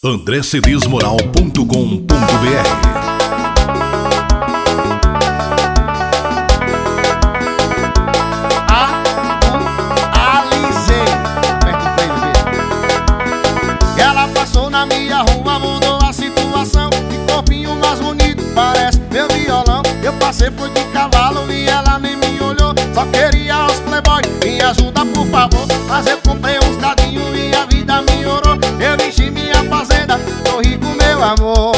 andrecedesmoral.com.br. Ela passou na minha rua, mudou a situação. Que corpinho mais bonito, parece meu violão. Eu passei, fui de cavalo e ela nem me olhou. Só queria os playboy, me ajuda por favor. Mas eu comprei uns cadinhos e a vida melhorou. Eu enchi minha fazenda, tô rico meu amor.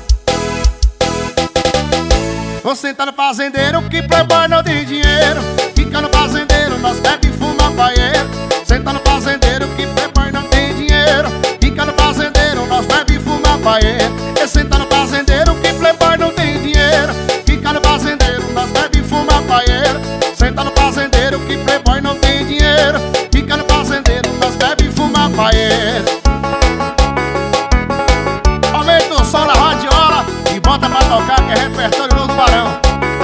Vou sentar no fazendeiro que playboy não tem dinheiro. Fica no fazendeiro, nós bebe e fuma paeiro. Senta no fazendeiro que playboy não tem dinheiro. Fica no fazendeiro, nós bebe e fuma paeiro. E senta no fazendeiro que playboy não tem dinheiro. Fica no fazendeiro, nós bebe e fuma paeiro. Senta no fazendeiro que playboy não tem dinheiro. Fica no fazendeiro, nós bebe e fuma paeiro. Aumenta o som na radiola e bota pra tocar que é repertório novo do Barão.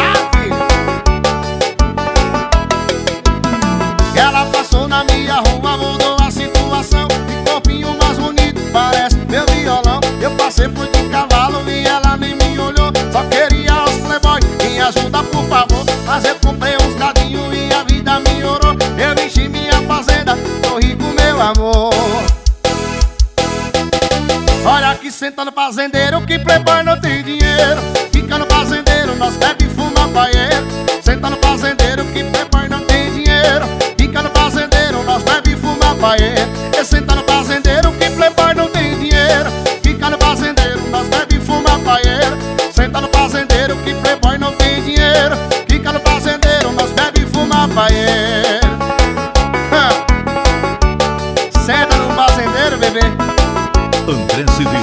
Ela passou na minha rua, mudou a situação. Que corpinho mais bonito, parece meu violão. Eu passei, fui de cavalo e ela nem me olhou. Só queria os playboy, me ajuda por favor. Mas eu comprei uns cadinhos e a vida melhorou. Eu enchi minha fazenda, tô rico meu amor. Olha aqui, senta no fazendeiro que playboy não tem dinheiro. Fica no fazendeiro, nós bebe e fuma paeiro. Senta no fazendeiro que playboy não tem dinheiro. Fica no fazendeiro, nós bebe e fuma paeiro. E senta no fazendeiro que playboy não tem dinheiro. Fica no fazendeiro, nós bebe e fuma paeiro. Senta no fazendeiro que playboy não tem dinheiro. Fica no fazendeiro, nós bebe e fuma paeiro. Senta no fazendeiro, bebê. André Cedês